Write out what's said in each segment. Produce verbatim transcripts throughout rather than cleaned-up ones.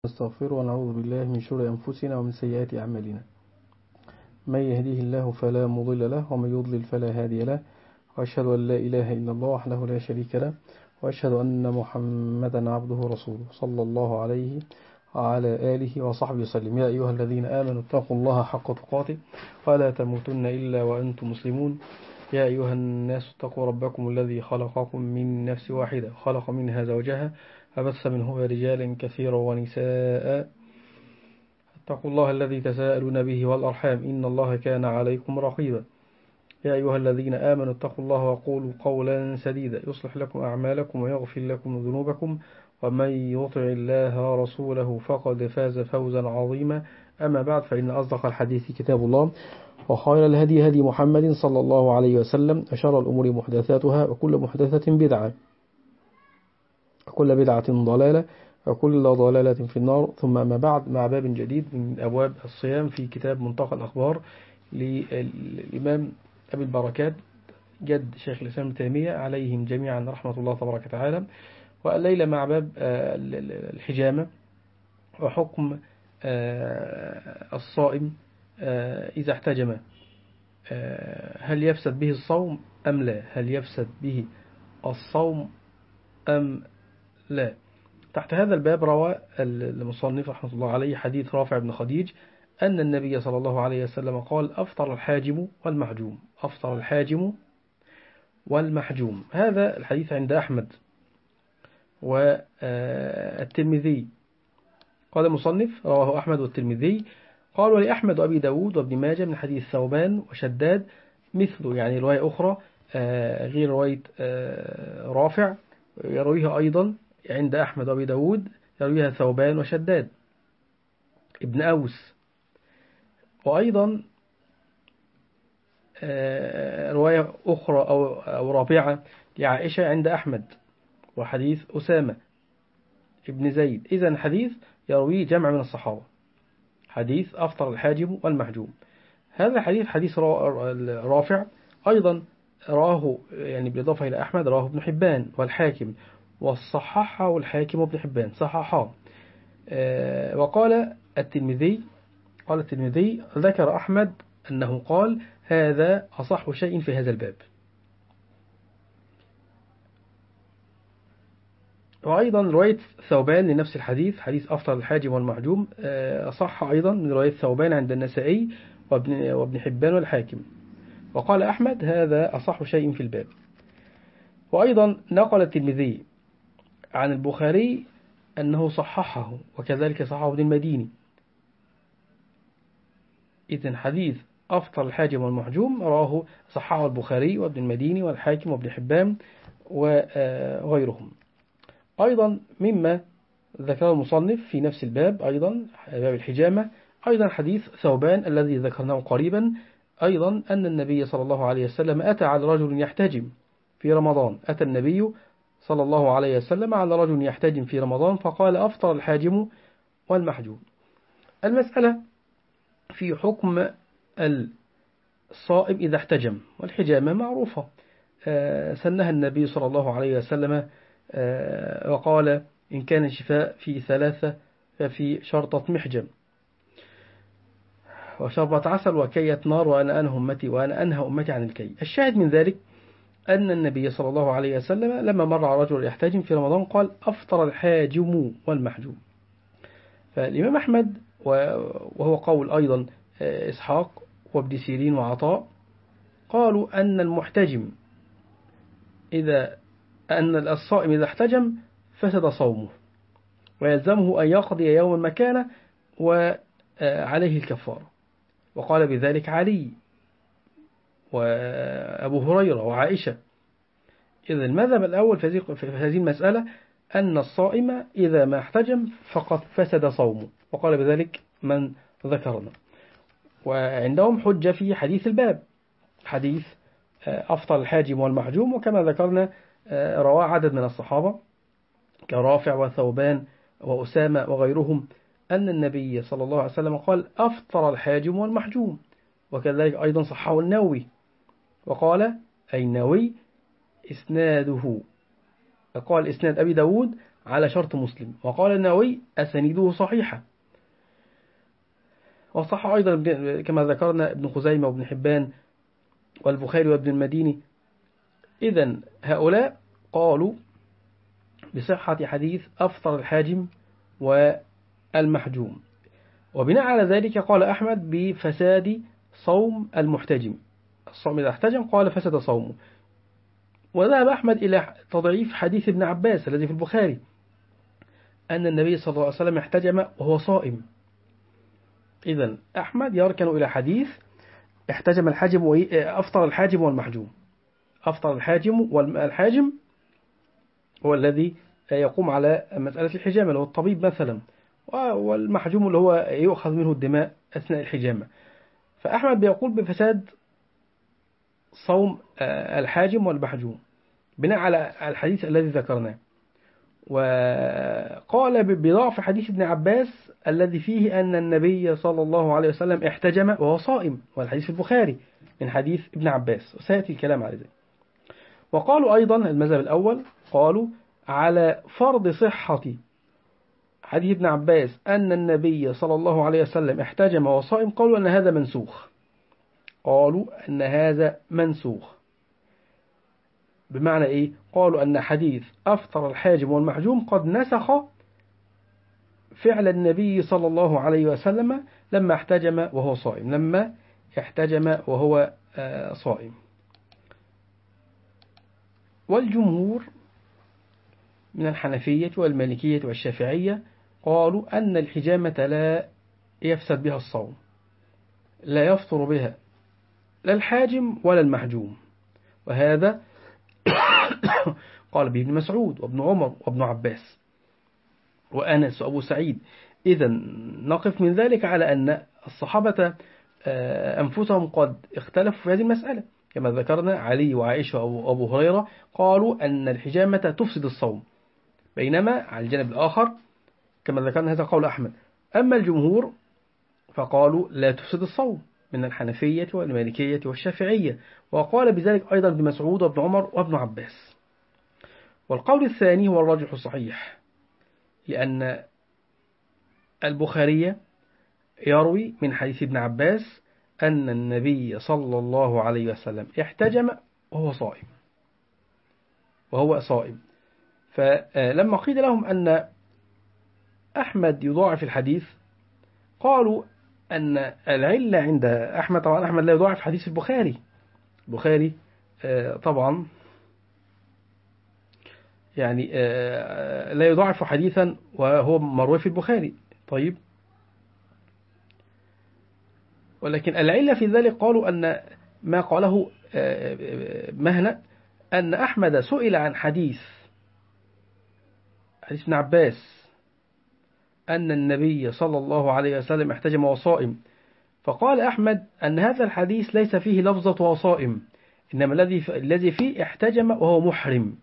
نستغفر ونعوذ بالله من شرور أنفسنا ومن سيئات أعمالنا. من يهديه الله فلا مضل له ومن يضلل فلا هادي له، وأشهد أن لا إله إلا الله وحده لا شريك له، وأشهد أن محمدا عبده ورسوله صلى الله عليه وعلى آله وصحبه وسلم. يا أيها الذين آمنوا اتقوا الله حق تقاته ولا تموتن إلا وأنتم مسلمون. يا أيها الناس اتقوا ربكم الذي خلقكم من نفس واحدة خلق منها زوجها فبث منهما رجالا كثيرا ونساء. اتقوا الله الذي تساءلون به والأرحام إن الله كان عليكم رقيبا. يا أيها الذين آمنوا اتقوا الله وقولوا قولا سديدا يصلح لكم أعمالكم ويغفر لكم ذنوبكم، ومن يطع الله ورسوله فقد فاز فوزا عظيما. أما بعد، فإن أصدق الحديث كتاب الله، وخير الهدي هدي محمد صلى الله عليه وسلم، وشر الأمور محدثاتها، وكل محدثة بدعة، وكل بدعة ضلالة، وكل ضلالة في النار. ثم أما بعد، مع باب جديد من أبواب الصيام في كتاب منتقى الأخبار للإمام أبي البركات جد شيخ الإسلام ابن تيمية عليهم جميعا رحمة الله تبارك وتعالى. والليلة مع باب الحجامة وحكم الصائم إذا احتجم، هل يفسد به الصوم أم لا؟ هل يفسد به الصوم أم لا؟ تحت هذا الباب روى المصنف رحمه الله عليه حديث رافع بن خديج أن النبي صلى الله عليه وسلم قال: أفطر الحاجم والمحجوم. أفطر الحاجم والمحجوم. هذا الحديث عند أحمد والترمذي. قال المصنف: رواه أحمد والترمذي. قال: ولأحمد وأبي داود وابن ماجه من حديث ثوبان وشداد مثله، يعني رواية أخرى غير رواية رافع يرويها أيضا عند أحمد وأبي داود، يرويها ثوبان وشداد ابن أوس. وأيضا رواية أخرى أو رابعة لعائشة عند أحمد، وحديث أسامة ابن زيد. إذن حديث يرويه جمع من الصحابة، حديث أفطر الحاجم والمحجوم. هذا حديث حديث رافع أيضا راه يعني بالإضافة إلى أحمد راه ابن حبان والحاكم، والصححه الحاكم وابن حبان صححه. وقال الترمذي قال الترمذي ذكر أحمد أنه قال: هذا أصح شيء في هذا الباب. وأيضا رواية ثوبان لنفس الحديث، حديث أفطر الحاجم والمحجوم، أصح أيضا من رواية ثوبان عند النسائي وابن, وابن حبان والحاكم. وقال أحمد: هذا أصح شيء في الباب. وأيضا نقل الترمذي عن البخاري أنه صححه، وكذلك صححه ابن المديني. إذن حديث أفطر الحاجم والمحجوم راه صححه البخاري وابن المديني والحاكم وابن حبان وغيرهم. أيضا مما ذكره المصنف في نفس الباب أيضا باب الحجامة، أيضا حديث ثوبان الذي ذكرناه قريبا، أيضا أن النبي صلى الله عليه وسلم أتى على رجل يحتجم في رمضان. أتى النبي صلى الله عليه وسلم على رجل يحتجم في رمضان فقال: أفطر الحاجم والمحجوم. المسألة في حكم الصائم إذا احتجم، والحجامة معروفة سنها النبي صلى الله عليه وسلم، وقال: إن كان الشفاء في ثلاثة ففي شرطة محجم وشربة عسل وكية نار، وأنا أنهى أمتي وأنا أنهى أمتي عن الكي. الشاهد من ذلك أن النبي صلى الله عليه وسلم لما مر على رجل يحتجم في رمضان قال: أفطر الحاجم والمحجوم. فالإمام أحمد وهو قول أيضا إسحاق وابن سيرين وعطاء قالوا أن المحتجم إذا أن الصائم إذا احتجم فسد صومه ويلزمه أن يقضي يوما مكانه وعليه الكفارة. وقال بذلك علي وأبو هريرة وعائشة. إذا المذهب الأول في هذه المسألة أن الصائم إذا ما احتجم فقد فسد صومه، وقال بذلك من ذكرنا. وعندهم حجة في حديث الباب، حديث أفطر الحاجم والمحجوم، وكما ذكرنا رواه عدد من الصحابة كرافع وثوبان وأسامة وغيرهم أن النبي صلى الله عليه وسلم قال: أفطر الحاجم والمحجوم. وكذلك أيضا صححه النووي، وقال أي النووي إسناده قال إسناد أبي داود على شرط مسلم. وقال النووي أسانيده صحيحة. وصح أيضا كما ذكرنا ابن خزيمة وابن حبان والبخاري وابن المديني. إذن هؤلاء قالوا بصحة حديث أفطر الحاجم والمحجوم، وبناء على ذلك قال أحمد بفساد صوم المحتجم. الصوم إذا احتجم قال فسد صومه. وذهب أحمد إلى تضعيف حديث ابن عباس الذي في البخاري أن النبي صلى الله عليه وسلم احتجم وهو صائم. إذن أحمد يركن إلى حديث احتجم الحاجم وأفطر الحاجم والمحجوم. أفطر الحاجم والحاجم هو الذي يقوم على مسألة الحجامة اللي هو الطبيب مثلا، والمحجوم اللي هو يؤخذ منه الدماء أثناء الحجامة. فأحمد بيقول بفساد صوم الحاجم والمحجوم بناء على الحديث الذي ذكرناه. وقال بضعف حديث ابن عباس الذي فيه أن النبي صلى الله عليه وسلم احتجم وهو صائم، والحديث في البخاري من حديث ابن عباس، وسيأتي الكلام على ذلك. وقالوا أيضا المذهب الأول قالوا على فرض صحة حديث ابن عباس أن النبي صلى الله عليه وسلم احتجم وهو صائم، قالوا أن هذا منسوخ. قالوا أن هذا منسوخ بمعنى إيه؟ قالوا أن حديث أفطر الحاجم والمحجوم قد نسخ فعل النبي صلى الله عليه وسلم لما احتجم وهو صائم لما احتجم وهو صائم. والجمهور من الحنفية والمالكية والشافعية قالوا أن الحجامة لا يفسد بها الصوم، لا يفطر بها لا الحاجم ولا المحجوم. وهذا قال به ابن مسعود وابن عمر وابن عباس وأنس وأبو سعيد. إذن نقف من ذلك على أن الصحابة أنفسهم قد اختلفوا في هذه المسألة، كما ذكرنا علي وعائشة وأبو هريرة قالوا أن الحجامة تفسد الصوم، بينما على الجانب الآخر كما ذكرنا هذا قول أحمد. أما الجمهور فقالوا لا تفسد الصوم من الحنفية والمالكية والشافعية، وقال بذلك أيضا ابن مسعود وابن عمر وابن عباس. والقول الثاني هو الراجح الصحيح، لأن البخاري يروي من حديث ابن عباس أن النبي صلى الله عليه وسلم احتجم وهو صائم وهو صائم. فلما قيل لهم أن أحمد يضاعف الحديث قالوا أن العلة عند أحمد، طبعا أحمد لا يضاعف حديث البخاري، البخاري طبعا يعني لا يضاعف حديثا وهو مروي في البخاري. طيب، ولكن العلة في ذلك قالوا أن ما قاله مهنأ أن أحمد سئل عن حديث حديث ابن عباس أن النبي صلى الله عليه وسلم احتجم وصائم، فقال أحمد أن هذا الحديث ليس فيه لفظة وصائم، إنما الذي الذي فيه احتجم وهو محرم.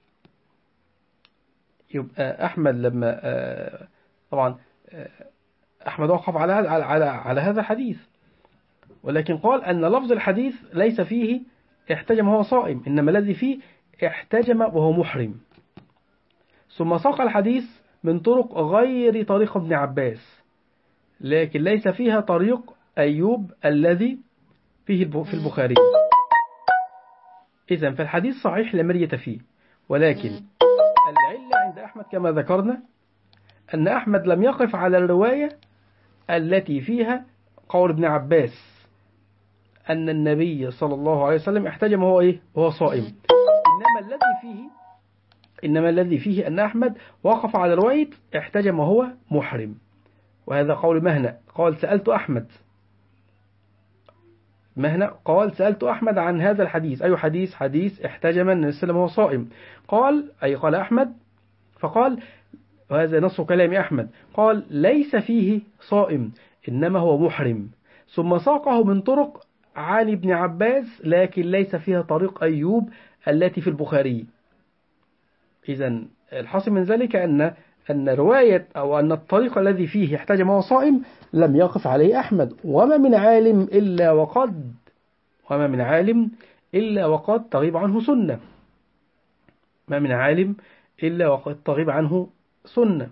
يبقى أحمد لما طبعا أحمد وقف على على على هذا الحديث، ولكن قال أن لفظ الحديث ليس فيه احتجم وهو صائم، إنما الذي فيه احتجم وهو محرم. ثم ساق الحديث من طرق غير طريق ابن عباس، لكن ليس فيها طريق أيوب الذي فيه في البخاري. إذن فالحديث صحيح لا مرية فيه، ولكن العلة عند أحمد كما ذكرنا أن أحمد لم يقف على الرواية التي فيها قول ابن عباس أن النبي صلى الله عليه وسلم احتجم وهو إيه؟ وهو صائم. إنما الذي فيه إنما الذي فيه أن أحمد وقف على رواية احتجم وهو محرم، وهذا قول مهنأ قال سألت أحمد مهنأ قال سألت أحمد عن هذا الحديث، أي حديث؟ حديث احتجم النبي صلى الله عليه وسلم وهو صائم. قال أي قال أحمد، فقال وهذا نص كلام أحمد، قال ليس فيه صائم إنما هو محرم. ثم ساقه من طرق عن ابن عباس لكن ليس فيها طريق أيوب التي في البخاري. إذن الحاصل من ذلك أن أن رواية أو أن الطريق الذي فيه احتجم وهو صائم لم يقف عليه أحمد، وما من عالم إلا وقد وما من عالم إلا وقد تغيب عنه سنة ما من عالم إلا وقد تغيب عنه سنة.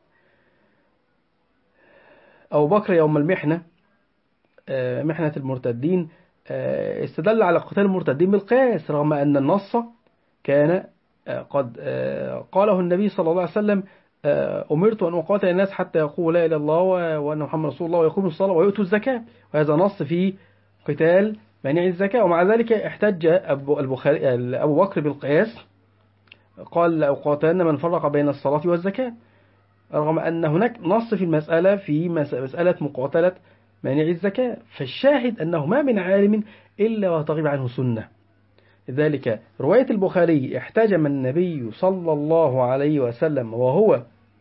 أبو بكر يوم المحنة محنة المرتدين استدل على قتال المرتدين بالقياس، رغم أن النص كان قد قاله النبي صلى الله عليه وسلم: أمرت أن أقاتل الناس حتى يقولوا لا إله إلا الله وأن محمد رسول الله ويقيموا الصلاة ويؤتوا الزكاة، وهذا نص في قتال مانع الزكاة. ومع ذلك احتج أبو, أبو بكر بالقياس، قال: لأقاتلن من فرق بين الصلاة والزكاة، رغم أن هناك نص في المسألة في مسألة مقاتلة مانع الزكاة. فالشاهد أنه ما من عالم إلا وتغيب عنه سنة. لذلك رواية البخاري: احتجم النبي صلى الله عليه وسلم وهو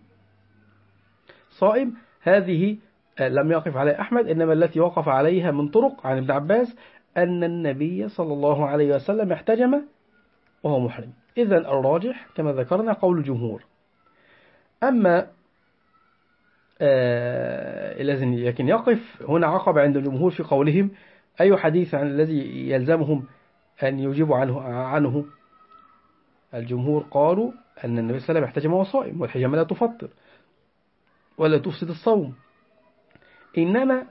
صائم، هذه لم يقف عليها أحمد، إنما التي وقف عليها من طرق عن ابن عباس أن النبي صلى الله عليه وسلم احتجم وهو محرم. إذن الراجح كما ذكرنا قول الجمهور. أما آه لكن يقف هنا عقب عند الجمهور في قولهم: أي حديث عن الذي يلزمهم أن يجيبوا عنه عنه الجمهور قالوا أن النبي صلى الله عليه وسلم احتجم وهو صائم، والحجامة لا تفطر ولا تفسد الصوم. إنما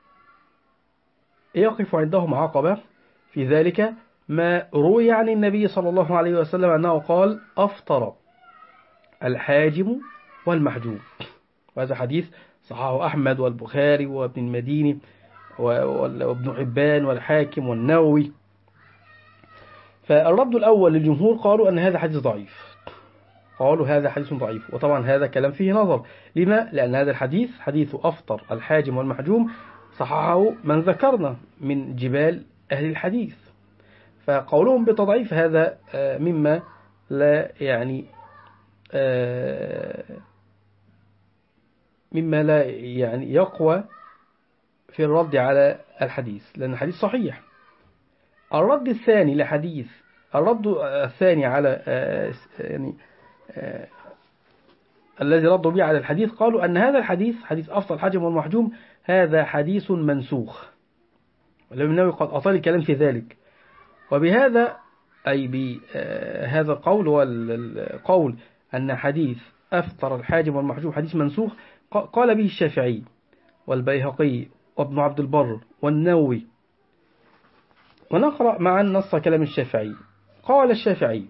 يقف عندهم عقبة في ذلك ما روي عن النبي صلى الله عليه وسلم أنه قال: أفطر الحاجم والمحجوم. وهذا حديث صححه أحمد والبخاري وابن المديني وابن حبان والحاكم والنووي. فالرد الأول للجمهور قالوا أن هذا حديث ضعيف، قالوا هذا حديث ضعيف، وطبعا هذا كلام فيه نظر. لما؟ لأن هذا الحديث حديث أفطر الحاجم والمحجوم صححه من ذكرنا من جبال أهل الحديث، فقولهم بتضعيف هذا مما لا يعني مما لا يعني يقوى في الرد على الحديث، لأن الحديث صحيح. الرد الثاني لحديث الرد الثاني على يعني الذي ردوا به على الحديث، قالوا أن هذا الحديث حديث أفطر الحاجم والمحجوم هذا حديث منسوخ، والإمام النووي قد أطال الكلام في ذلك. وبهذا أي بهذا القول والقول أن حديث أفطر الحاجم والمحجوم حديث منسوخ قال به الشافعي والبيهقي وابن عبد البر والنووي. ونقرأ معا نص كلام الشافعي. قال الشافعي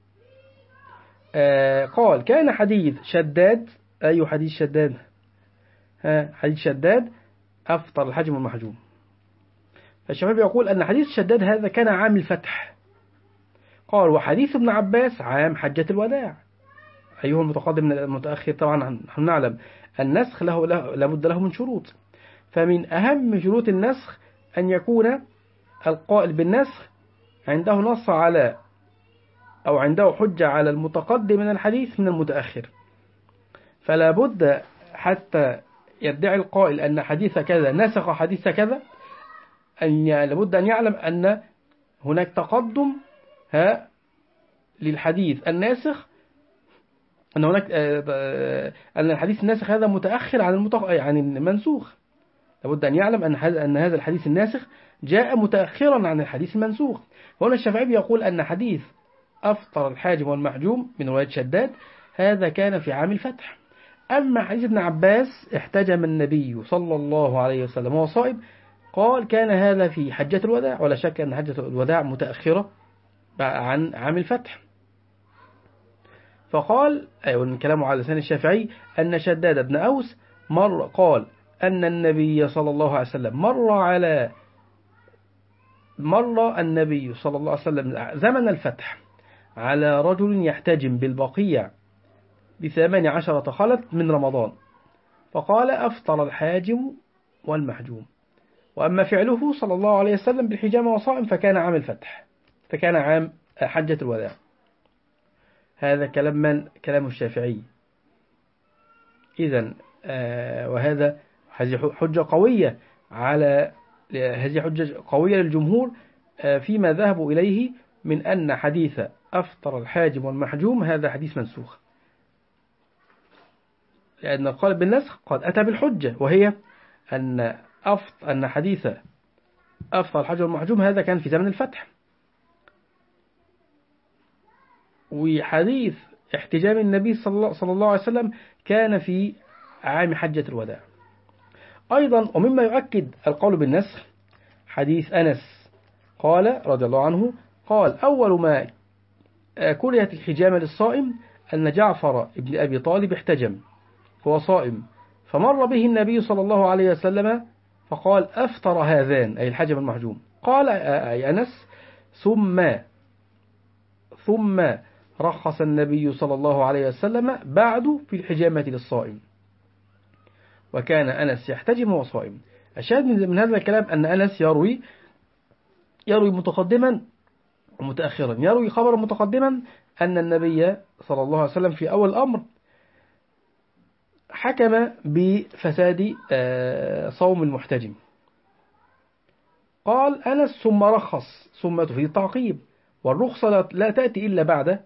آه قال: كان حديث شداد. أي حديث شداد؟ ها حديث شداد أفطر الحاجم والمحجوم. فالشافعي يقول أن حديث شداد هذا كان عام الفتح. قال: وحديث ابن عباس عام حجة الوداع. أيها المتقدم من المتأخر؟ طبعا نحن نعلم النسخ له لابد له من شروط، فمن أهم شروط النسخ أن يكون القائل بالنسخ عنده نص على أو عنده حجة على المتقدم من الحديث من المتأخر. فلا بد حتى يدعي القائل أن حديث كذا نسخ حديث كذا أن لابد أن يعلم أن هناك تقدم ها للحديث الناسخ، أن هناك أن الحديث الناسخ هذا متأخر عن المتق... عن المنسوخ. لابد أن يعلم أن هذا أن هذا الحديث الناسخ جاء متأخرا عن الحديث المنسوخ. هنا الشافعي يقول أن حديث أفطر الحاجم والمحجوم من رواية شداد هذا كان في عام الفتح. أما حديث ابن عباس احتجم النبي صلى الله عليه وسلم وهو صائم، قال كان هذا في حجة الوداع، ولا شك أن حجة الوداع متأخرة عن عام الفتح. فقال أيوة من كلامه على لسان الشافعي أن شداد بن أوس مر قال أن النبي صلى الله عليه وسلم مر على مر النبي صلى الله عليه وسلم زمن الفتح على رجل يحتجم بالبقيع بثمان عشرة خلت من رمضان، فقال أفطر الحاجم والمحجوم. وأما فعله صلى الله عليه وسلم بالحجامة وصائم فكان عام الفتح، فكان عام حجة الوداع. هذا كلام من؟ كلام الشافعي. إذن آه وهذا هذه حجة قوية على هذه حجة قوية للجمهور آه فيما ذهبوا إليه من أن حديث أفطر الحاجم والمحجوم هذا حديث منسوخ، لأن القائل بالنسخ قد أتى بالحجة، وهي أن أفط أن حديث أفطر الحاجم والمحجوم هذا كان في زمن الفتح، وحديث احتجام النبي صلى الله عليه وسلم كان في عام حجة الوداع. أيضا ومما يؤكد القول بالنسخ حديث أنس قال رضي الله عنه قال أول ما كرهت الحجامة للصائم أن جعفر ابن أبي طالب احتجم هو صائم، فمر به النبي صلى الله عليه وسلم فقال أفطر هذان أي الحجم المحجوم. قال أي أنس ثم ثم رخص النبي صلى الله عليه وسلم بعد في الحجامة للصائم، وكان أنس يحتجم وهو صائم. الشاهد من هذا الكلام أن أنس يروي يروي متقدما ومتأخرا. يروي خبرا متقدما أن النبي صلى الله عليه وسلم في أول الأمر حكم بفساد صوم المحتجم. قال أنس ثم رخص، ثم تفيد التعقيب، والرخصة لا تأتي إلا بعد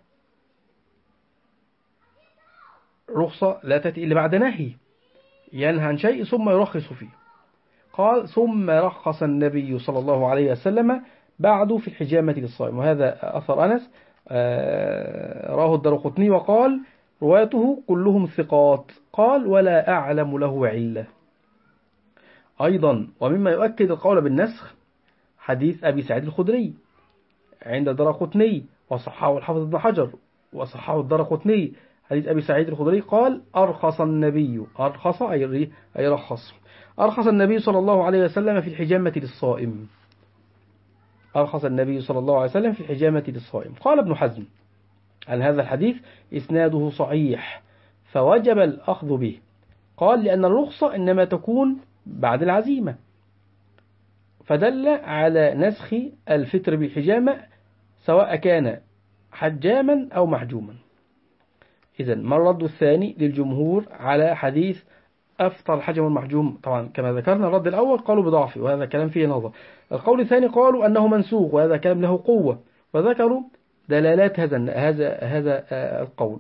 رخصة لا تأتي إلا بعد نهي، ينهى عن شيء ثم يرخص فيه. قال ثم رخص النبي صلى الله عليه وسلم بعد في الحجامة للصائم، وهذا أثر أنس راه الدرقطني وقال روايته كلهم ثقات. قال ولا أعلم له علة. أيضا ومما يؤكد القول بالنسخ حديث أبي سعيد الخدري عند الدرقطني وصححه الحافظ ابن حجر وصححه الدرقطني. حديث أبي سعيد الخدري قال أرخص النبي أرخص أي رخص أرخص النبي صلى الله عليه وسلم في الحجامة للصائم أرخص النبي صلى الله عليه وسلم في الحجامة للصائم. قال ابن حزم عن هذا الحديث إسناده صحيح فوجب الأخذ به. قال لأن الرخصة إنما تكون بعد العزيمة، فدل على نسخ الفطر بالحجامة سواء كان حجاما أو محجوما. إذن ما الرد الثاني للجمهور على حديث أفطر الحجم المحجوم؟ طبعا كما ذكرنا الرد الأول قالوا بضعفه وهذا كلام فيه نظر. القول الثاني قالوا أنه منسوخ وهذا كلام له قوة، وذكروا دلالات هذا هذا هذا القول.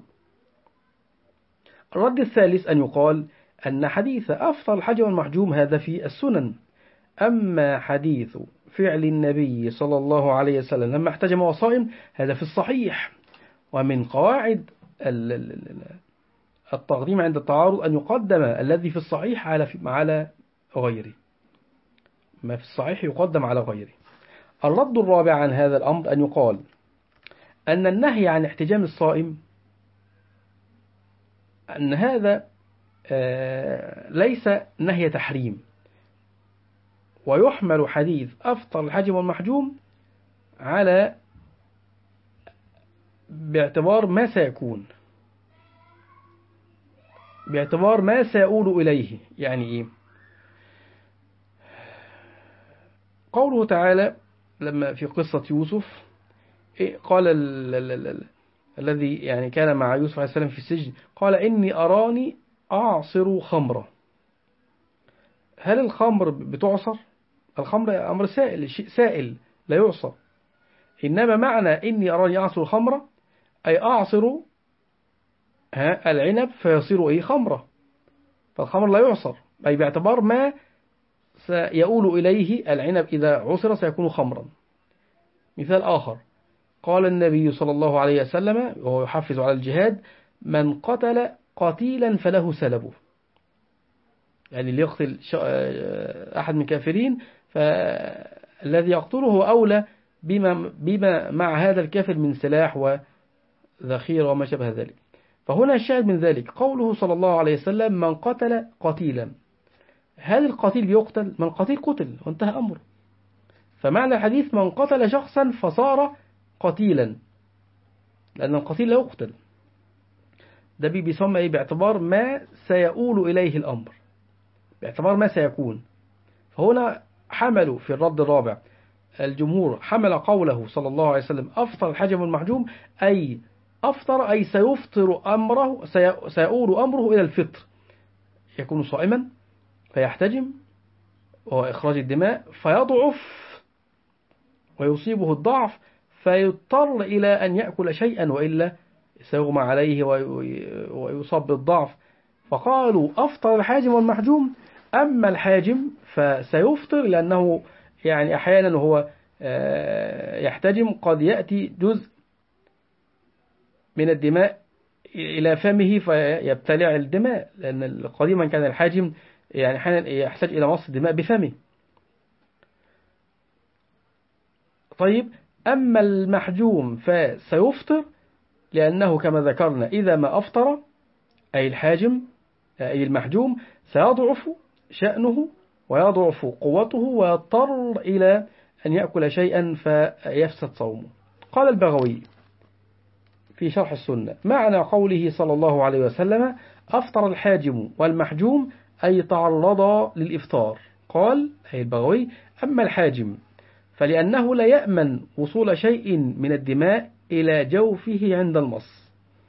الرد الثالث أن يقال أن حديث أفطر الحجم المحجوم هذا في السنن، أما حديث فعل النبي صلى الله عليه وسلم لما احتجم وصائم هذا في الصحيح. ومن قواعد التقديم عند التعارض أن يقدم الذي في الصحيح على على غيره، ما في الصحيح يقدم على غيره. الرد الرابع عن هذا الأمر أن يقال أن النهي عن احتجام الصائم أن هذا ليس نهي تحريم، ويحمل حديث أفطر الحجم والمحجوم على باعتبار ما سيكون باعتبار ما سيؤول إليه. يعني إيه؟ قوله تعالى لما في قصة يوسف قال ال ال ال ال الذي يعني كان مع يوسف عليه السلام في السجن قال إني أراني أعصر خمرة. هل الخمر بتعصر؟ الخمر أمر سائل، شيء سائل لا يعصر. إنما معنى إني أراني أعصر خمرة أي أعصر ها العنب فيصير إيه خمرة، فالخمر لا يعصر أي باعتبار ما سيؤول إليه العنب إذا عصر سيكون خمرا. مثال آخر قال النبي صلى الله عليه وسلم وهو يحفز على الجهاد من قتل قتيلا فله سلبه، يعني اللي يقتل أحد من الكافرين فالذي يقتله هو أولى بما, بما مع هذا الكافر من سلاح وذخيرة وما شابه ذلك. فهنا الشاهد من ذلك قوله صلى الله عليه وسلم من قتل قتيلا. هل القتيل يقتل؟ من قتيل قتل وانتهى أمره. فمعنى الحديث من قتل شخصا فصار قتيلا، لأن القتيل لا يقتل. ده بيسمى إيه؟ باعتبار ما سيؤول إليه الأمر، باعتبار ما سيكون. فهنا حملوا في الرد الرابع الجمهور حمل قوله صلى الله عليه وسلم أفطر الحجم المحجوم أي أفطر أي سيفطر أمره سيؤول أمره إلى الفطر، يكون صائما فيحتجم وهو إخراج الدماء فيضعف ويصيبه الضعف فيضطر إلى أن يأكل شيئا وإلا سيغمى عليه ويصاب بالضعف. فقالوا أفطر الحاجم والمحجوم. أما الحاجم فسيفطر لأنه يعني أحيانا هو يحتجم قد يأتي جزء من الدماء إلى فمه فيبتلع الدماء، لأن قديما كان الحاجم يعني حين يحتاج إلى مص الدماء بفمه. طيب أما المحجوم فسيفطر، لأنه كما ذكرنا إذا ما أفطر أي الحاجم أي المحجوم سيضعف شأنه ويضعف قوته ويضطر إلى أن يأكل شيئا فيفسد صومه. قال البغوي في شرح السنة: معنى قوله صلى الله عليه وسلم أفطر الحاجم والمحجوم أي تعرضا للإفطار. قال أي البغوي: أما الحاجم فلأنه لا يأمن وصول شيء من الدماء إلى جوفه عند المص.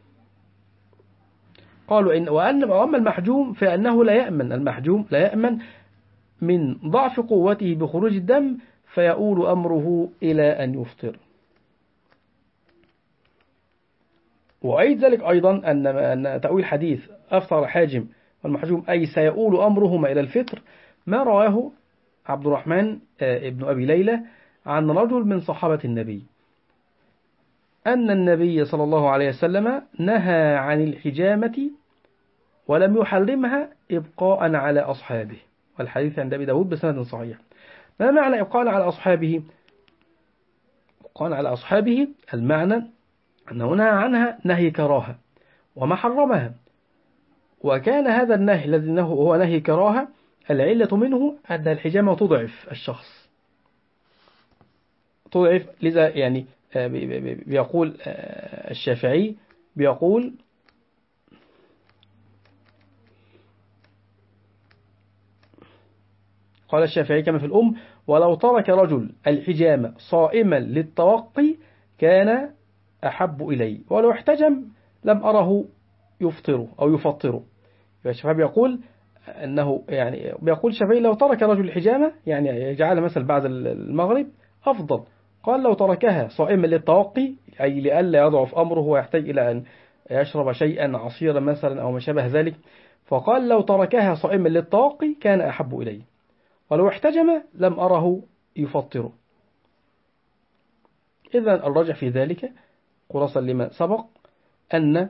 قالوا إن وأن وأما المحجوم فأنه لا يأمن المحجوم لا يأمن من ضعف قوته بخروج الدم فيؤول أمره إلى أن يفطر. وأيد ذلك أيضا أن أن تأويل حديث أفطر الحاجم والمحجوم أي سيؤول أمرهما إلى الفطر ما رواه عبد الرحمن ابن أبي ليلى عن رجل من صحابة النبي أن النبي صلى الله عليه وسلم نهى عن الحجامة ولم يحرمها إبقاء على أصحابه، والحديث عند أبي داود بسند صحيح. ما معنى إبقاء على أصحابه؟ إبقاء على أصحابه المعنى أنه نهى عنها نهي كراهة وما حرمها، وكان هذا النهي الذي هو نهي كراهة العلة منه أن الحجامة تضعف الشخص، تضعف. لذا يعني بيقول الشافعي بيقول قال الشافعي كما في الأم: ولو ترك رجل الحجامة صائما للتوقي كان أحب إلي، ولو احتجم لم أره يفطره أو يفطره. الشافعي بيقول أنه يعني بيقول الشافعي لو ترك رجل الحجامة يعني يجعلها مثلا بعد المغرب أفضل. قال لو تركها صائما للتوقي أي لئلا يضعف أمره ويحتاج إلى أن يشرب شيئا عصيرا مثلا أو ما شابه ذلك، فقال لو تركها صائما للتوقي كان أحب إليه، ولو احتجم لم أره يفطره. إذن الراجح في ذلك خلاصا لما سبق أن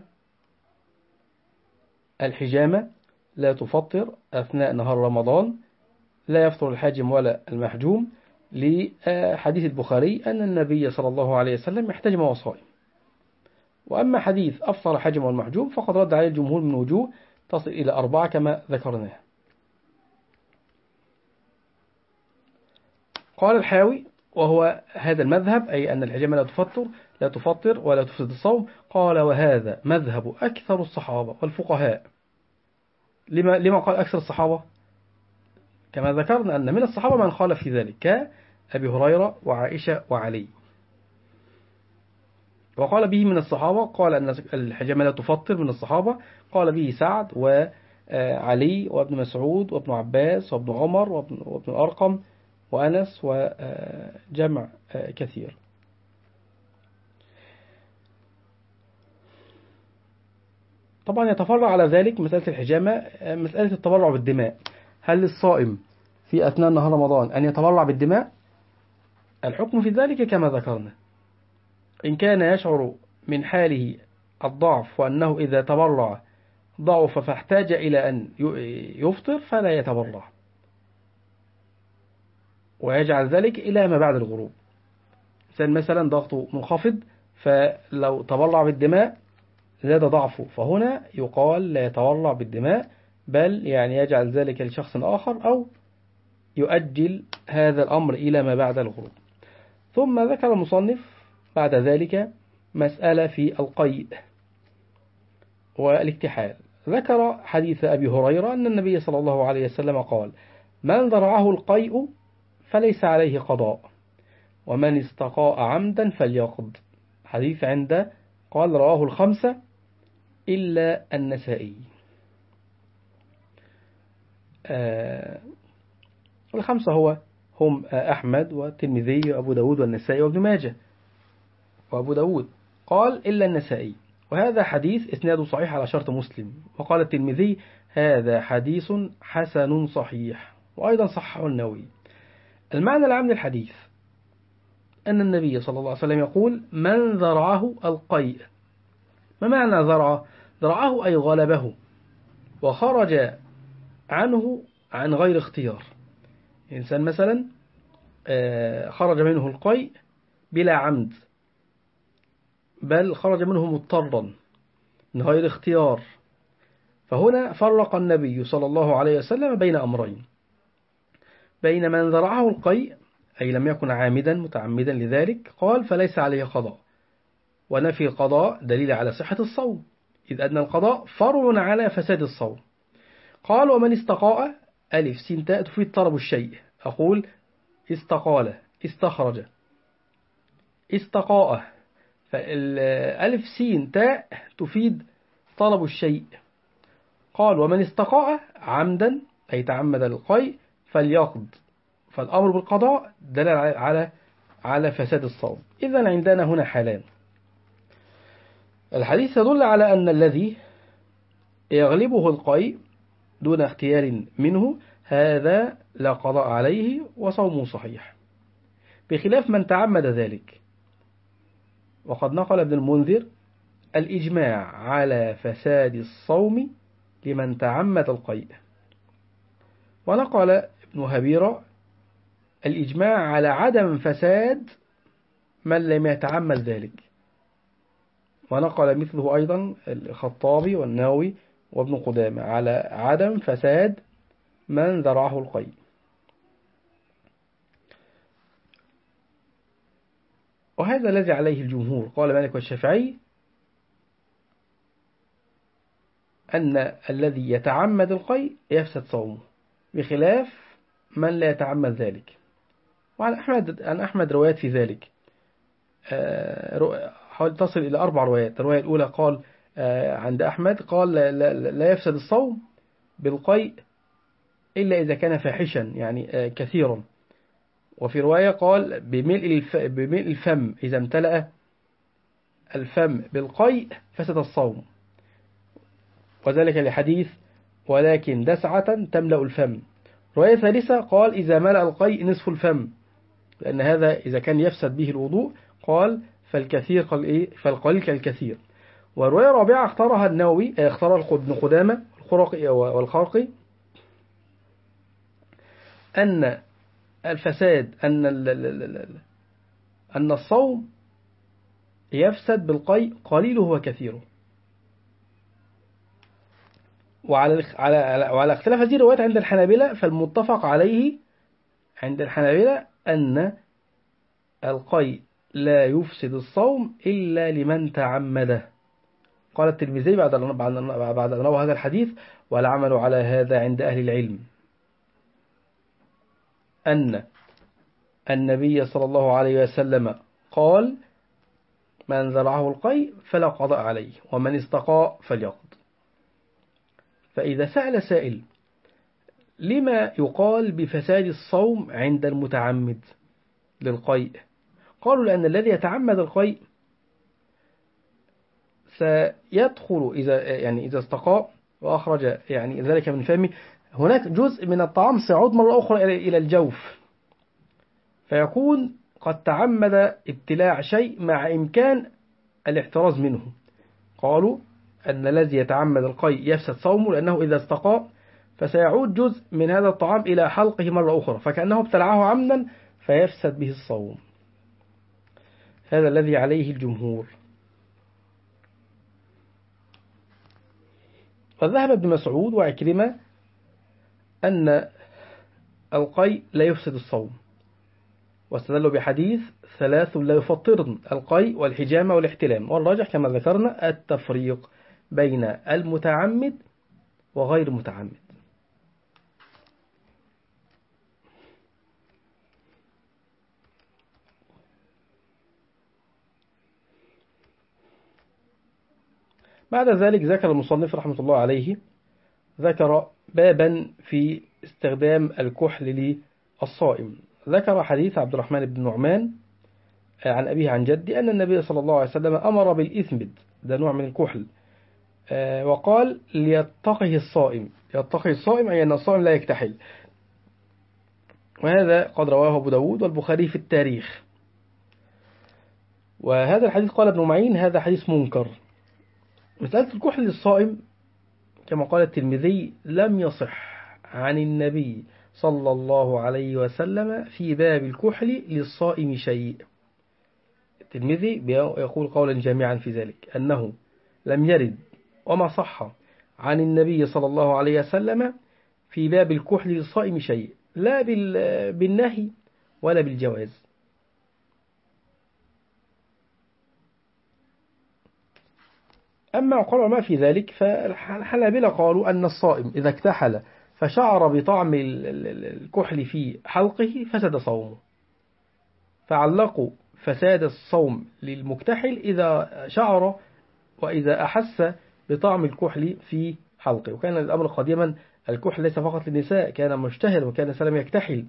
الحجامة لا تفطر أثناء نهار رمضان، لا يفطر الحاجم ولا المحجوم، لحديث البخاري أن النبي صلى الله عليه وسلم احتجم وصائم. وأما حديث أفطر الحاجم والمحجوم فقد رد عليه الجمهور من وجوه تصل إلى أربعة كما ذكرناها. قال الحاوي وهو هذا المذهب أي أن الحجامة لا تفطر لا تفطر ولا تفسد الصوم. قال وهذا مذهب أكثر الصحابة والفقهاء. لما لما قال أكثر الصحابة؟ كما ذكرنا أن من الصحابة من خالف في ذلك كأبي هريرة وعائشة وعلي. وقال به من الصحابة قال أن الحجامة لا تفطر من الصحابة قال به سعد وعلي وابن مسعود وابن عباس وابن عمر وابن الأرقم وأنس وجمع كثير. طبعا يتفرع على ذلك مسألة الحجامة مسألة التبرع بالدماء. هل للصائم في أثناء نهار رمضان أن يتبرع بالدماء؟ الحكم في ذلك كما ذكرنا، إن كان يشعر من حاله الضعف وأنه إذا تبرع ضعف فاحتاج إلى أن يفطر فلا يتبرع ويجعل ذلك إلى ما بعد الغروب. مثلا ضغطه منخفض فلو تبرع بالدماء زاد ضعفه، فهنا يقال لا يتبرع بالدماء بل يعني يجعل ذلك لشخص آخر أو يؤجل هذا الأمر إلى ما بعد الغروب. ثم ذكر المصنف بعد ذلك مسألة في القيء والاكتحال. ذكر حديث أبي هريرة أن النبي صلى الله عليه وسلم قال: من ذرعه القيء فليس عليه قضاء، ومن استقاء عمدا فليقض. حديث عند قال رواه الخمسة إلا النسائي. آه الخمسة هو هم أحمد والترمذي وأبو داود والنسائي وابن ماجه وأبو داود. قال إلا النسائي، وهذا حديث إسناده صحيح على شرط مسلم. وقال الترمذي هذا حديث حسن صحيح، وأيضا صححه النووي. المعنى العام للحديث أن النبي صلى الله عليه وسلم يقول: من ذرعه القيء. ما معنى ذرعه؟ ذرعه أي غلبه وخرج عنه عن غير اختيار. إنسان مثلا خرج منه القيء بلا عمد، بل خرج منه مضطرا من غير اختيار. فهنا فرق النبي صلى الله عليه وسلم بين أمرين: بين من ذرعه القيء أي لم يكن عامدا متعمدا لذلك، قال فليس عليه قضاء، ونفي القضاء دليل على صحة الصوم، إذ أن القضاء فرع على فساد الصوم. قال ومن استقاء، ألف سين تاء تفيد طلب الشيء، أقول استقال استخرج استقاء، فالألف سين تاء تفيد طلب الشيء. قال ومن استقاء عمدا أي تعمد القيء فليقض، فالأمر بالقضاء دل على على فساد الصوم. إذن عندنا هنا حالان: الحديث يدل على أن الذي يغلبه القيء دون اختيار منه هذا لا قضاء عليه وصومه صحيح، بخلاف من تعمد ذلك. وقد نقل ابن المنذر الإجماع على فساد الصوم لمن تعمد القيء، ونقل ابن هبيرة الإجماع على عدم فساد من لم يتعمد ذلك، ونقل مثله أيضا الخطابي والنووي وابن قدامة على عدم فساد من ذرعه القيء. وهذا الذي عليه الجمهور. قال مالك والشافعي أن الذي يتعمد القيء يفسد صومه، بخلاف من لا يتعمد ذلك. وعن أحمد عن أحمد روايات في ذلك، حاول تصل إلى أربع روايات. الرواية الأولى قال عند أحمد قال لا, لا يفسد الصوم بالقيء إلا إذا كان فاحشا يعني كثيرا. وفي رواية قال بملء بملء الفم، إذا امتلأ الفم بالقيء فسد الصوم، وذلك لحديث ولكن دسعة تملأ الفم. رواية ثالثة قال إذا ملأ القيء نصف الفم، لأن هذا إذا كان يفسد به الوضوء، قال فالكثير قال إيه فالقليل كالكثير. ورواية رابعة اختارها النووي اختارها ابن قدامة الخرقي والخرقي، أن الفساد أن أن الصوم يفسد بالقيء قليله وكثيره. وعلى على وعلى اختلاف هذه الروايات عند الحنابلة، فالمتفق عليه عند الحنابلة أن القيء لا يفسد الصوم إلا لمن تعمده. قال الترمذي بعد بعد أن روى هذا الحديث: والعمل على هذا عند أهل العلم أن النبي صلى الله عليه وسلم قال من ذرعه القيء فلا قضاء عليه، ومن استقاء فليقض. فإذا سأل سائل لما يقال بفساد الصوم عند المتعمد للقيء، قالوا لأن الذي يتعمد القيء سيدخل إذا يعني إذا استقاء وأخرج يعني ذلك من فمه، هناك جزء من الطعام سيعود مرة أخرى إلى الجوف، فيكون قد تعمد ابتلاع شيء مع إمكان الاحتراز منه. قالوا أن الذي يتعمد القيء يفسد صومه، لأنه إذا استقاء فسيعود جزء من هذا الطعام إلى حلقه مرة أخرى، فكأنه ابتلعه عمدا فيفسد به الصوم. هذا الذي عليه الجمهور. فذهب ابن مسعود وعكرمة أن القيء لا يفسد الصوم، واستدلوا بحديث ثلاث لا يفطرن: القيء والحجامة والاحتلام. والراجح كما ذكرنا التفريق بين المتعمد وغير المتعمد. بعد ذلك ذكر المصنف رحمة الله عليه ذكر بابا في استخدام الكحل للصائم. ذكر حديث عبد الرحمن بن نعمان عن أبيه عن جدي أن النبي صلى الله عليه وسلم أمر بالإثمد، ده نوع من الكحل، وقال ليتقه الصائم. يتقه الصائم أي أن الصائم لا يكتحل، وهذا قد رواه أبو داود والبخاري في التاريخ. وهذا الحديث قال ابن معين هذا حديث منكر، مسألة الكحل للصائم كما قال الترمذي لم يصح عن النبي صلى الله عليه وسلم في باب الكحل للصائم شيء. الترمذي يقول قولا جامعا في ذلك أنه لم يرد وما صح عن النبي صلى الله عليه وسلم في باب الكحل للصائم شيء، لا بالنهي ولا بالجواز. أما قال ما في ذلك فالحنابلة قالوا أن الصائم إذا اكتحل فشعر بطعم الكحل في حلقه فسد صومه، فعلقوا فساد الصوم للمكتحل إذا شعر وإذا أحس بطعم الكحل في حلقه. وكان الأمر قديما الكحل ليس فقط للنساء، كان مشتهر وكان سلم يكتحل،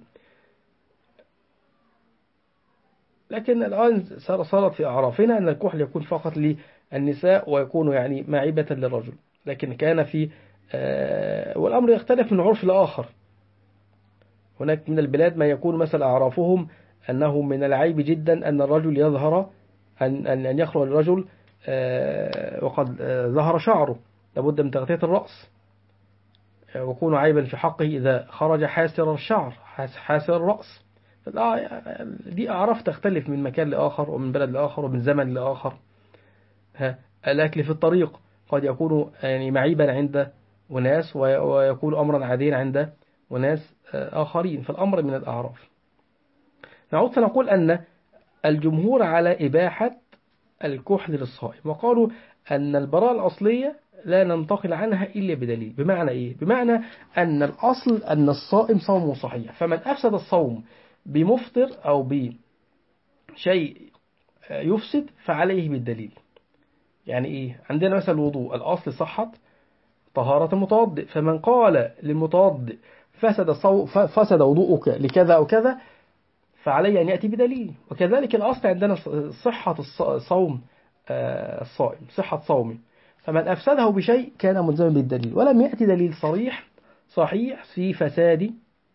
لكن الآن صارت في أعرافنا أن الكحل يكون فقط للنساء ويكون يعني معيبة للرجل، لكن كان في آه والأمر يختلف من عرف لآخر. هناك من البلاد ما يكون مثلا أعرافهم أنه من العيب جدا أن الرجل يظهر أن أن أن يخرج الرجل آه وقد آه ظهر شعره، لابد من تغطية الرأس، ويكون عيبا في حقه إذا خرج حاسر الشعر حاسر الرأس. دي أعراف تختلف من مكان لآخر ومن بلد لآخر ومن زمن لآخر. الأكل في الطريق قد يكون يعني معيبا عند وناس ويكون أمرا عاديا عند وناس آخرين، فالأمر من الأعراف. نعود فنقول أن الجمهور على إباحة الكحل للصائم، وقالوا أن البراءة الأصلية لا ننتقل عنها إلا بدليل. بمعنى إيه؟ بمعنى أن الأصل أن الصائم صومه صحيح، فمن أفسد الصوم بمفطر أو بشيء يفسد فعليه بالدليل. يعني إيه؟ عندنا مثلا الوضوء، الأصل صحة طهارة المتوضئ، فمن قال للمتوضئ فسد, فسد وضوءك لكذا أو كذا فعليه أن يأتي بدليل. وكذلك الأصل عندنا صحة الصوم الصائم، صحة صومه، فمن أفسده بشيء كان ملزما بالدليل، ولم يأتي دليل صريح صحيح في فساد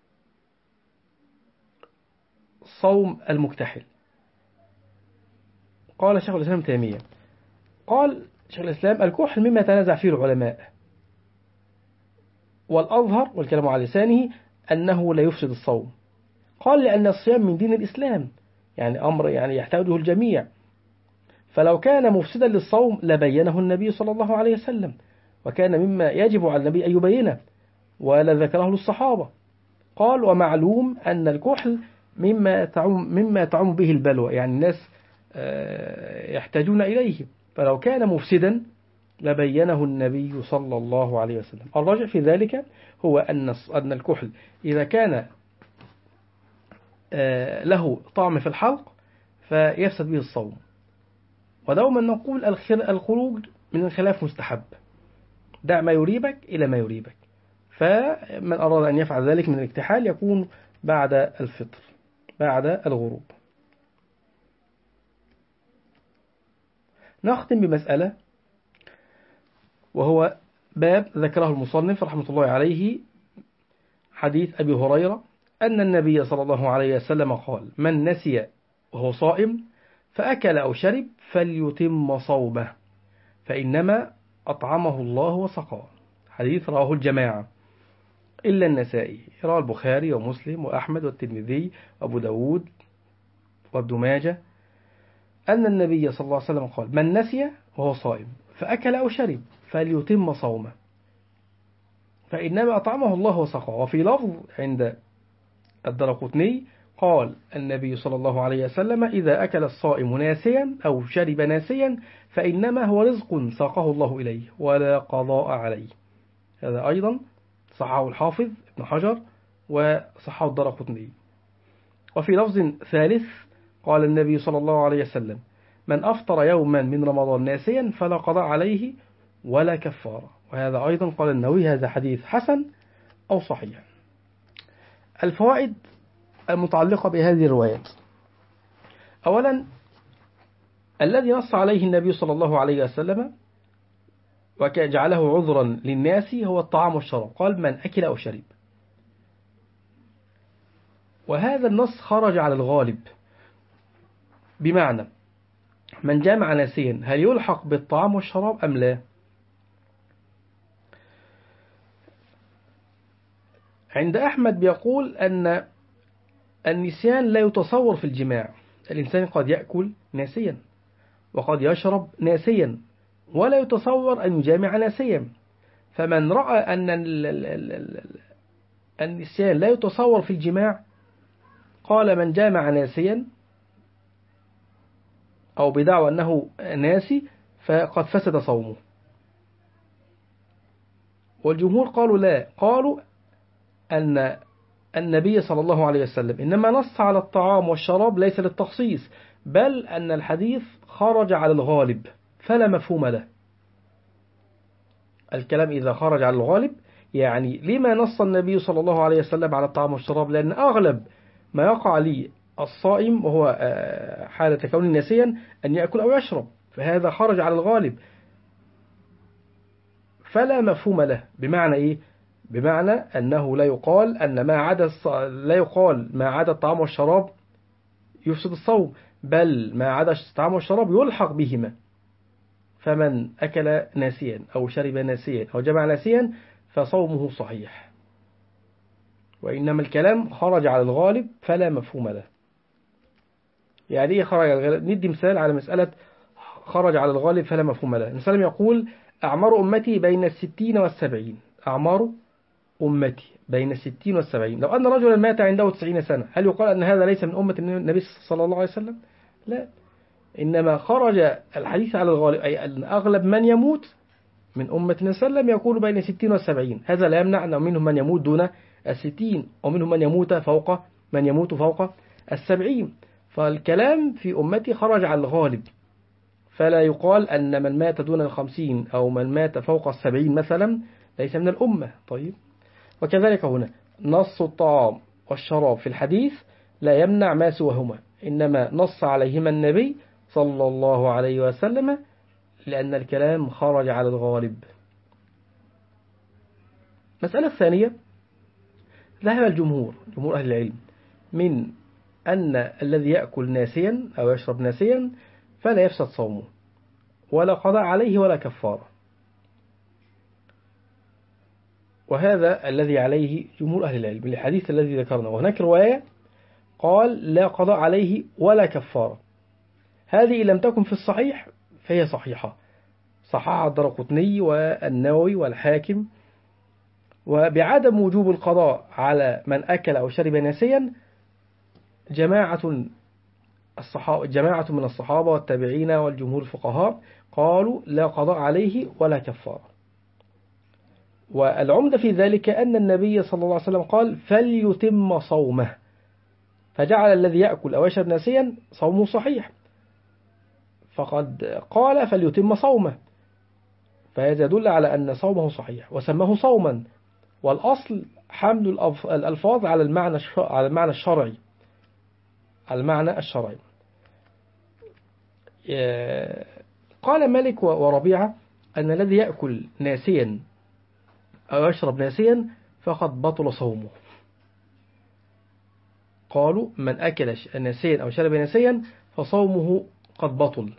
صوم المكتحل. قال شيخ الإسلام تيمية، قال شيخ الإسلام الكحل مما تنازع فيه العلماء، والأظهر والكلام على لسانه أنه لا يفسد الصوم. قال لأن الصيام من دين الإسلام، يعني أمر يعني يحتاجه الجميع، فلو كان مفسدا للصوم لبينه النبي صلى الله عليه وسلم، وكان مما يجب على النبي أن يبينه ولا ذكره للصحابة. قال ومعلوم أن الكحل مما تعم, مما تعم به البلوى، يعني الناس يحتاجون إليه، فلو كان مفسدا لبينه النبي صلى الله عليه وسلم. الراجع في ذلك هو أن أن الكحل إذا كان له طعم في الحلق فيفسد به الصوم. ودوما نقول الخروج من الخلاف مستحب، دع ما يريبك إلى ما يريبك، فمن أراد أن يفعل ذلك من الاكتحال يكون بعد الفطر بعد الغروب. نختم بمسألة، وهو باب ذكره المصنف رحمة الله عليه، حديث أبي هريرة أن النبي صلى الله عليه وسلم قال من نسي وهو صائم فأكل أو شرب فليتم صومه فإنما أطعمه الله وسقاه. حديث رواه الجماعة إلا النسائي، رواه البخاري ومسلم وأحمد والترمذي وأبو داود وابن ماجه، أن النبي صلى الله عليه وسلم قال من نسي وهو صائم فأكل أو شرب فليتم صومه فإنما أطعمه الله وسقاه. وفي لفظ عند الدرقطني قال النبي صلى الله عليه وسلم إذا أكل الصائم ناسيا أو شرب ناسيا فإنما هو رزق ساقه الله إليه ولا قضاء عليه. هذا أيضا صححه الحافظ ابن حجر وصححه الدرقطني. وفي لفظ ثالث قال النبي صلى الله عليه وسلم من أفطر يوما من رمضان ناسيا فلا قضاء عليه ولا كفارة. وهذا أيضا قال النووي هذا حديث حسن أو صحيح. الفوائد المتعلقة بهذه الروايات: أولا الذي نص عليه النبي صلى الله عليه وسلم وجعله عذرا للناس هو الطعام والشراب، قال من أكل أو شرب، وهذا النص خرج على الغالب، بمعنى من جامع ناسيا هل يلحق بالطعام والشراب أم لا؟ عند أحمد بيقول أن النسيان لا يتصور في الجماع. الإنسان قد يأكل ناسيا وقد يشرب ناسيا ولا يتصور أن يجامع ناسيا. فمن رأى أن النسيان لا يتصور في الجماع قال من جامع ناسيا أو بدعوى أنه ناسي فقد فسد صومه. والجمهور قالوا لا، قالوا أن النبي صلى الله عليه وسلم إنما نص على الطعام والشراب ليس للتخصيص، بل أن الحديث خرج على الغالب فلا مفهوم له. الكلام إذا خرج على الغالب يعني لما نص النبي صلى الله عليه وسلم على الطعام والشراب؟ لأن أغلب ما يقع لي الصائم وهو حالة كونه ناسيا أن يأكل أو يشرب، فهذا خرج على الغالب فلا مفهوم له. بمعنى إيه؟ بمعنى أنه لا يقال أن ما عدا لا يقال ما عدا الطعام والشراب يفسد الصوم، بل ما عدا الطعام والشراب يلحق بهما. فمن أكل ناسيا أو شرب ناسيا أو جمع ناسيا فصومه صحيح، وإنما الكلام خرج على الغالب فلا مفهوم له. يعني إيه خرج على الغالب؟ ندي مثال على مسألة خرج على الغالب فلا مفهوم له. مثلا يقول أعمار أمتي بين الستين والسبعين، أعمار أمتي بين الستين والسبعين. لو أن رجلا مات عنده تسعين سنة هل يقال أن هذا ليس من أمة النبي صلى الله عليه وسلم؟ لا، إنما خرج الحديث على الغالب، أي أن أغلب من يموت من أمة النبي صلى الله عليه وسلم يقول بين الستين والسبعين. هذا لا يمنع أن منهم من يموت دون الستين ومنهم من يموت فوق من يموت فوق السبعين. فالكلام في أمتي خرج على الغالب، فلا يقال أن من مات دون الخمسين أو من مات فوق السبعين مثلا ليس من الأمة. طيب، وكذلك هنا نص الطعام والشراب في الحديث لا يمنع ما سواهما، إنما نص عليهما النبي صلى الله عليه وسلم لأن الكلام خرج على الغالب. مسألة ثانية، ذهب الجمهور جمهور أهل العلم من أن الذي يأكل ناسيا أو يشرب ناسيا فلا يفسد صومه ولا قضاء عليه ولا كفارة، وهذا الذي عليه جمهور أهل العلم الحديث الذي ذكرنا. وهناك رواية قال لا قضاء عليه ولا كفارة. هذه لم تكن في الصحيح فهي صحيحة، صححها الدرقطني والنووي والحاكم. وبعدم وجوب القضاء على من أكل أو شرب ناسيا جماعة الصحابة جماعة من الصحابة والتابعين والجمهور الفقهاء قالوا لا قضاء عليه ولا كفارة. والعمدة في ذلك أن النبي صلى الله عليه وسلم قال فليتم صومه، فجعل الذي يأكل أو يشرب ناسيا صومه صحيح، فقد قال فليتم صومه، فهذا يدل على أن صومه صحيح وسماه صوما. والأصل حمل الألفاظ على المعنى على المعنى الشرعي على المعنى الشرعي. قال مالك وربيعة أن الذي يأكل ناسيا أو يشرب ناسيا فقد بطل صومه. قالوا من أكل ناسيا أو شرب ناسيا فصومه قد بطل.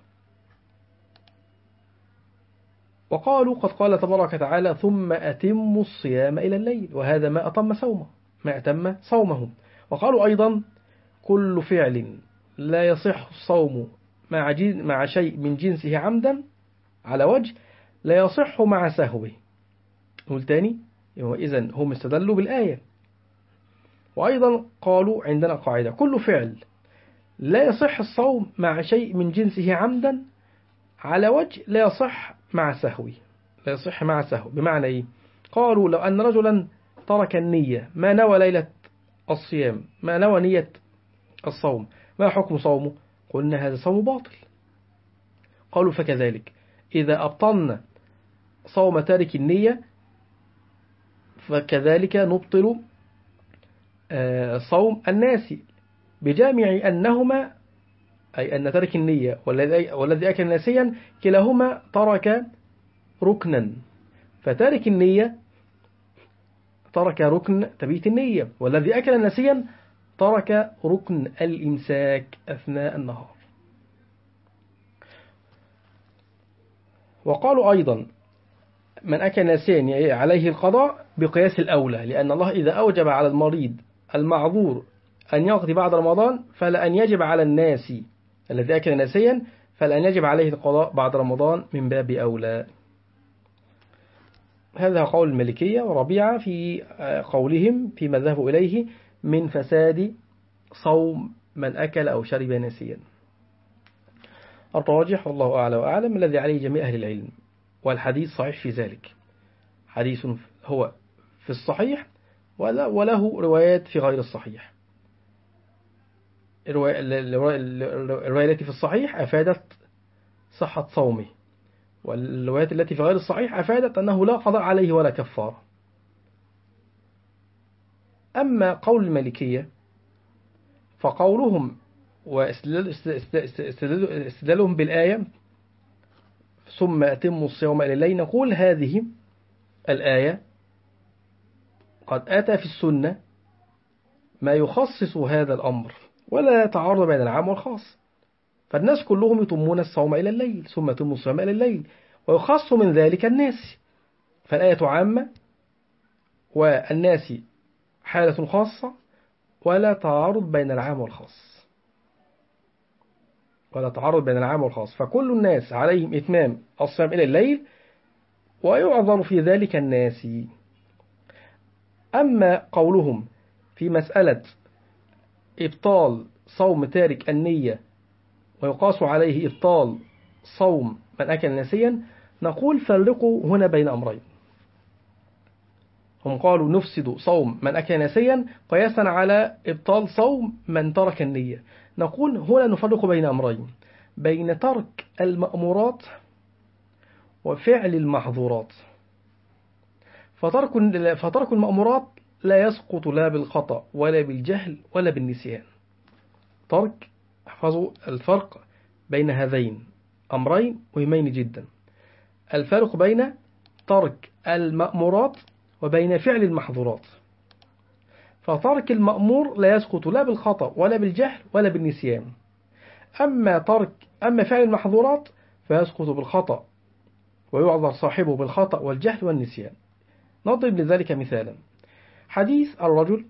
وقالوا قد قال تبارك وتعالى ثم أتموا الصيام إلى الليل، وهذا ما أتم صومه ما أتم صومه. وقالوا أيضا كل فعل لا يصح الصوم مع مع شيء من جنسه عمدا على وجه لا يصح مع سهوه. نقول تاني، إذن هم استدلوا بالآية. وأيضا قالوا عندنا قاعدة كل فعل لا يصح الصوم مع شيء من جنسه عمدا على وجه لا يصح مع سهوه لا يصح مع سهو. بمعنى إيه؟ قالوا لو أن رجلا ترك النية ما نوى ليلة الصيام ما نوى نية الصوم ما حكم صومه؟ قلنا هذا صوم باطل. قالوا فكذلك إذا أبطلنا صوم تارك النية فكذلك نبطل صوم الناس بجامع أنهما، أي أن ترك النية والذي أكل ناسيا كلاهما ترك ركنا، فتارك النية ترك ركن تبيت النية، والذي أكل ناسيا ترك ركن الإمساك أثناء النهار. وقالوا أيضا من أكل ناسيا عليه القضاء بقياس الأولى، لأن الله إذا أوجب على المريض المعذور أن يقضي بعد رمضان فلأن يجب على الناس الذي أكل ناسيا فلأن يجب عليه القضاء بعد رمضان من باب أولى. هذا قول المالكية وربيعة في قولهم فيما ذهبوا إليه من فساد صوم من أكل أو شرب ناسيا. الراجح والله أعلى وأعلم الذي عليه جميع أهل العلم، والحديث صحيح في ذلك، حديث هو في الصحيح وله روايات في غير الصحيح. الرواية التي في الصحيح أفادت صحة صومه، والروايات التي في غير الصحيح أفادت أنه لا قضاء عليه ولا كفارة. أما قول المالكية فقولهم واستدلالهم بالآية ثم أتموا الصيام إلى الليل، نقول هذه الآية قد أتى في السنة ما يخصص هذا الأمر ولا يتعارض بين العام والخاص، فالناس كلهم يتمون الصوم إلى الليل ثم أتموا الصيام إلى الليل، ويخص من ذلك الناس، فالآية عامة والناس حالة خاصة ولا تعارض بين العام والخاص ولا تعارض بين العام والخاص، فكل الناس عليهم إتمام الصيام إلى الليل ويعذر في ذلك الناس. أما قولهم في مسألة إبطال صوم تارك النية ويقاس عليه إبطال صوم من أكل ناسيا، نقول فرقوا هنا بين أمرين. هم قالوا نفسد صوم من أكل ناسيا قياسا على إبطال صوم من ترك النية، نقول هنا نفرق بين أمرين، بين ترك المأمورات وفعل المحظورات. فترك فترك المأمورات لا يسقط لا بالخطأ ولا بالجهل ولا بالنسيان. ترك، احفظوا الفرق بين هذين أمرين مهمين جدا، الفرق بين ترك المأمورات وبين فعل المحظورات. فترك المأمور لا يسقط لا بالخطأ ولا بالجهل ولا بالنسيان، أما ترك أما فعل المحظورات فيسقط بالخطأ ويعذر صاحبه بالخطأ والجهل والنسيان. نضرب لذلك مثالا، حديث الرجل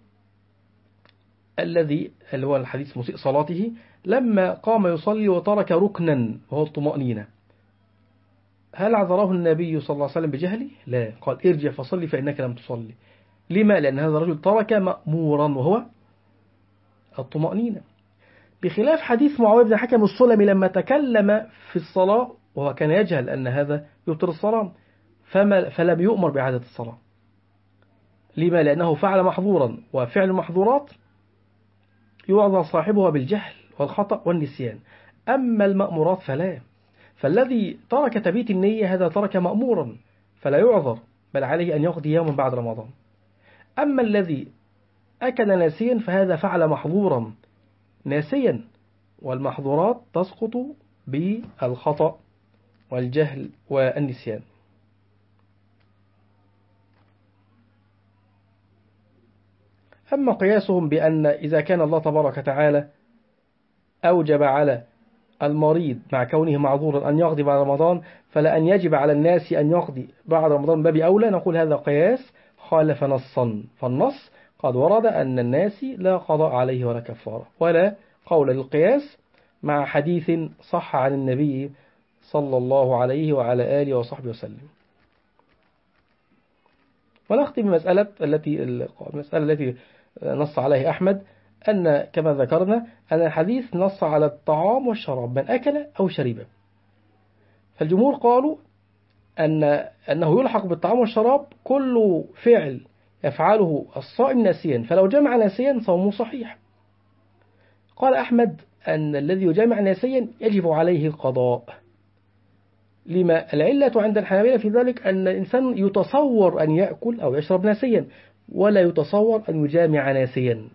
الذي اللي هو الحديث مسيء صلاته لما قام يصلي وترك ركنا وهو الطمأنينة، هل عذره النبي صلى الله عليه وسلم بجهله؟ لا، قال ارجع فصلي فإنك لم تصلي. لما؟ لأن هذا الرجل ترك مأمورا وهو الطمأنينة، بخلاف حديث معاوية بن الحكم السلمي لما تكلم في الصلاة وهو كان يجهل أن هذا يبطل الصلاة فما فلم يؤمر بإعادة الصلاة. لما؟ لأنه فعل محظورا، وفعل المحظورات يعذر صاحبها بالجهل والخطأ والنسيان، أما المأمورات فلا، فالذي ترك تبيت النية هذا ترك مأمورا فلا يعذر، بل عليه أن يقضي يوما بعد رمضان. أما الذي أكل ناسيا فهذا فعل محظورا ناسيا، والمحظورات تسقط بالخطأ والجهل والنسيان. أما قياسهم بأن إذا كان الله تبارك وتعالى أوجب على المريض مع كونه معذورا أن يقضي بعد رمضان فلأن يجب على الناس أن يقضي بعد رمضان باب أولى، نقول هذا قياس خالف نصا، فالنص قد ورد أن الناس لا قضاء عليه ولا كفارة، ولا قول للقياس مع حديث صح عن النبي صلى الله عليه وعلى آله وصحبه وسلم. ونختم بمسألة التي المسألة التي نص عليه أحمد، أن كما ذكرنا أن الحديث نص على الطعام والشراب من أكل أو شرب، فالجمهور قالوا أن أنه يلحق بالطعام والشراب كل فعل يفعله الصائم ناسيا، فلو جمع ناسيا صومه صحيح. قال أحمد أن الذي يجمع ناسيا يجب عليه القضاء. لما؟ العلة عند الحنابلة في ذلك أن الإنسان يتصور أن يأكل أو يشرب ناسيا ولا يتصور أن يجامع ناسيا،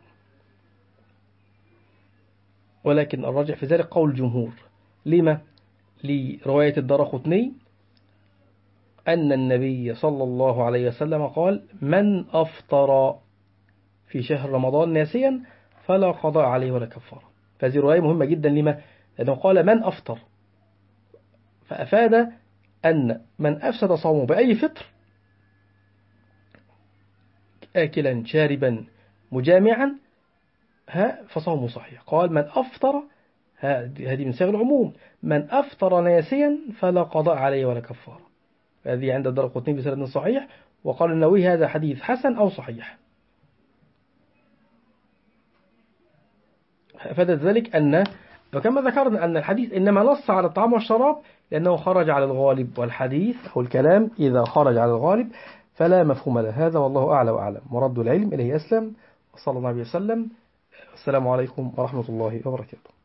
ولكن الراجح في ذلك قول الجمهور. لما؟ لرواية الدارقطني أن النبي صلى الله عليه وسلم قال من أفطر في شهر رمضان ناسيا فلا قضاء عليه ولا كفارة. فهذه رواية مهمة جدا. لما؟ لأنه قال من أفطر، فأفاد أن من أفسد صومه بأي فطر، آكلا شاربا مجامعا، ها فصومه صحيح. قال من أفطر، هذه من صيغ العموم، من أفطر ناسيا فلا قضاء عليه ولا كفارة. هذه عند الدارقطني بسند صحيح. وقال النووي هذا حديث حسن أو صحيح. فدت ذلك أن وكما ذكرنا أن الحديث إنما نص على الطعام والشراب لأنه خرج على الغالب، والحديث أو الكلام إذا خرج على الغالب فلا مفهوم له. هذا والله أعلى وأعلم. مرد العلم إليه أسلم، وصلى الله عليه وسلم. السلام عليكم ورحمة الله وبركاته.